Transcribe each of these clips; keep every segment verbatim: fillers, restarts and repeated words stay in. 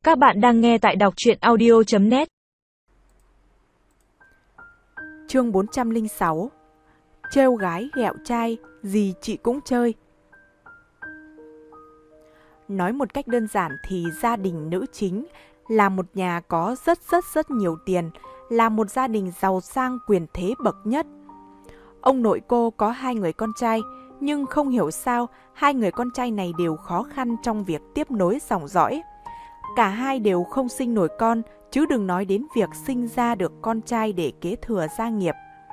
Các bạn đang nghe tại đọc truyện audio chấm net. Chương bốn trăm lẻ sáu. Trêu gái ghẹo trai, gì chị cũng chơi. Nói một cách đơn giản thì gia đình nữ chính là một nhà có rất rất rất nhiều tiền, là một gia đình giàu sang quyền thế bậc nhất. Ông nội cô có hai người con trai, nhưng không hiểu sao hai người con trai này đều khó khăn trong việc tiếp nối dòng dõi. Cả hai đều không sinh nổi con, chứ đừng nói đến việc sinh ra được con trai để kế thừa gia nghiệp.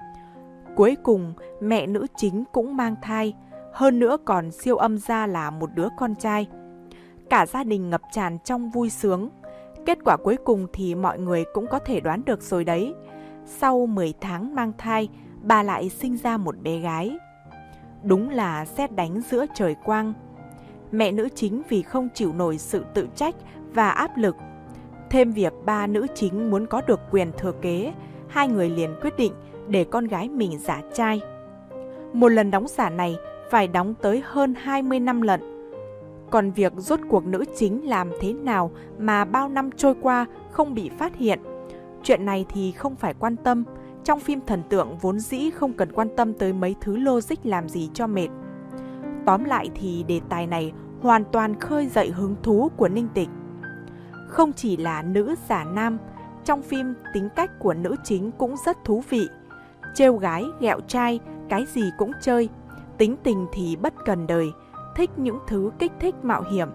Cuối cùng, mẹ nữ chính cũng mang thai, hơn nữa còn siêu âm ra là một đứa con trai. Cả gia đình ngập tràn trong vui sướng. Kết quả cuối cùng thì mọi người cũng có thể đoán được rồi đấy. Sau mười tháng mang thai, bà lại sinh ra một bé gái. Đúng là sét đánh giữa trời quang. Mẹ nữ chính vì không chịu nổi sự tự trách và áp lực, thêm việc ba nữ chính muốn có được quyền thừa kế, hai người liền quyết định để con gái mình giả trai. Một lần đóng giả này phải đóng tới hơn hai mươi năm lận. Còn việc rốt cuộc nữ chính làm thế nào mà bao năm trôi qua không bị phát hiện, chuyện này thì không phải quan tâm. Trong phim thần tượng vốn dĩ không cần quan tâm tới mấy thứ logic làm gì cho mệt. Tóm lại thì đề tài này hoàn toàn khơi dậy hứng thú của Ninh Tịch. Không chỉ là nữ giả nam, trong phim tính cách của nữ chính cũng rất thú vị. Trêu gái, ghẹo trai, cái gì cũng chơi. Tính tình thì bất cần đời, thích những thứ kích thích mạo hiểm.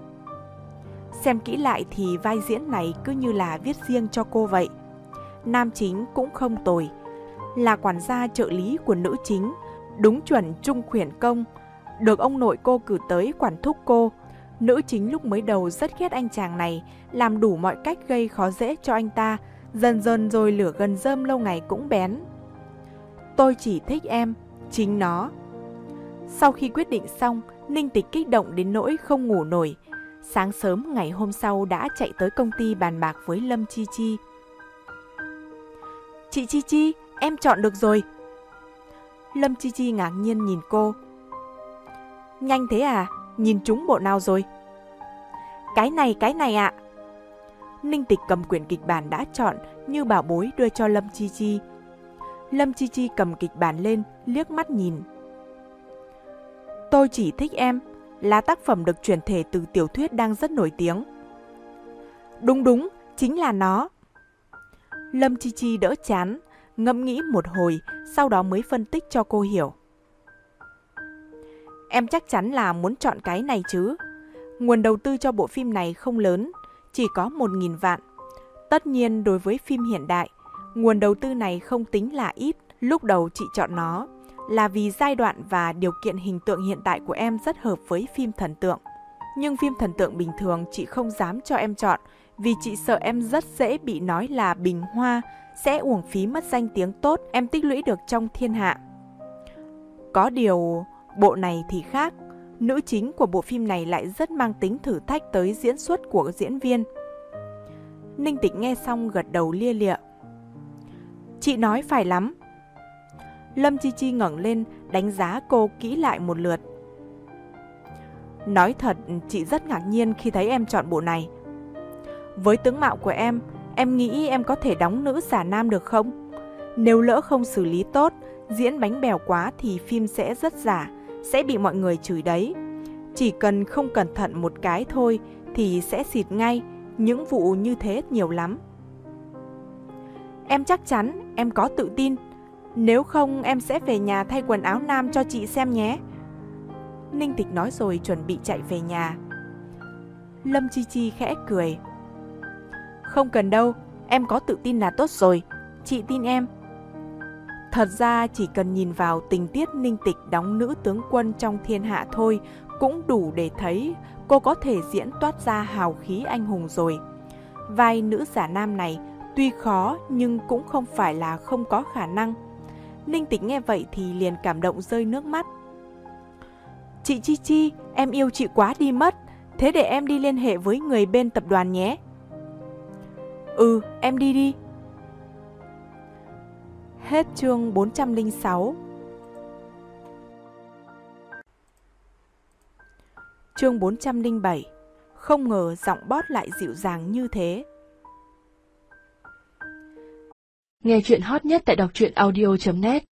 Xem kỹ lại thì vai diễn này cứ như là viết riêng cho cô vậy. Nam chính cũng không tồi, là quản gia trợ lý của nữ chính, đúng chuẩn trung khuyển công, được ông nội cô cử tới quản thúc cô. Nữ chính lúc mới đầu rất ghét anh chàng này, làm đủ mọi cách gây khó dễ cho anh ta, dần dần rồi lửa gần rơm lâu ngày cũng bén. Tôi chỉ thích em, chính nó. Sau khi quyết định xong, Ninh Tịch kích động đến nỗi không ngủ nổi. Sáng sớm ngày hôm sau đã chạy tới công ty bàn bạc với Lâm Chi Chi. Chị Chi Chi, em chọn được rồi. Lâm Chi Chi ngạc nhiên nhìn cô. Nhanh thế à? Nhìn trúng bộ nào rồi? Cái này, cái này ạ. Ninh Tịch cầm quyển kịch bản đã chọn như bảo bối đưa cho Lâm Chi Chi. Lâm Chi Chi cầm kịch bản lên, liếc mắt nhìn. Tôi chỉ thích em là tác phẩm được chuyển thể từ tiểu thuyết đang rất nổi tiếng. Đúng đúng, chính là nó. Lâm Chi Chi đỡ chán, ngẫm nghĩ một hồi, sau đó mới phân tích cho cô hiểu. Em chắc chắn là muốn chọn cái này chứ. Nguồn đầu tư cho bộ phim này không lớn, chỉ có một nghìn vạn. Tất nhiên đối với phim hiện đại, nguồn đầu tư này không tính là ít. Lúc đầu chị chọn nó là vì giai đoạn và điều kiện hình tượng hiện tại của em rất hợp với phim thần tượng. Nhưng phim thần tượng bình thường chị không dám cho em chọn, vì chị sợ em rất dễ bị nói là bình hoa, sẽ uổng phí mất danh tiếng tốt em tích lũy được trong thiên hạ. Có điều, bộ này thì khác. Nữ chính của bộ phim này lại rất mang tính thử thách tới diễn xuất của diễn viên. Ninh Tịch nghe xong gật đầu lia lịa. Chị nói phải lắm. Lâm Chi Chi ngẩng lên đánh giá cô kỹ lại một lượt. Nói thật, chị rất ngạc nhiên khi thấy em chọn bộ này. Với tướng mạo của em, em nghĩ em có thể đóng nữ giả nam được không? Nếu lỡ không xử lý tốt, diễn bánh bèo quá thì phim sẽ rất giả, sẽ bị mọi người chửi đấy. Chỉ cần không cẩn thận một cái thôi thì sẽ xịt ngay, những vụ như thế nhiều lắm. Em chắc chắn, em có tự tin. Nếu không em sẽ về nhà thay quần áo nam cho chị xem nhé. Ninh Tịch nói rồi chuẩn bị chạy về nhà. Lâm Chi Chi khẽ cười. Không cần đâu, em có tự tin là tốt rồi, chị tin em. Thật ra chỉ cần nhìn vào tình tiết Ninh Tịch đóng nữ tướng quân trong thiên hạ thôi cũng đủ để thấy cô có thể diễn toát ra hào khí anh hùng rồi. Vai nữ giả nam này tuy khó nhưng cũng không phải là không có khả năng. Ninh Tịch nghe vậy thì liền cảm động rơi nước mắt. Chị Chi Chi, em yêu chị quá đi mất, thế để em đi liên hệ với người bên tập đoàn nhé. Ừ, em đi đi. Hết chương bốn trăm lẻ sáu. Chương bốn trăm lẻ bảy. Không ngờ giọng Bót lại dịu dàng như thế. Nghe chuyện hot nhất tại đọc truyện audio chấm net.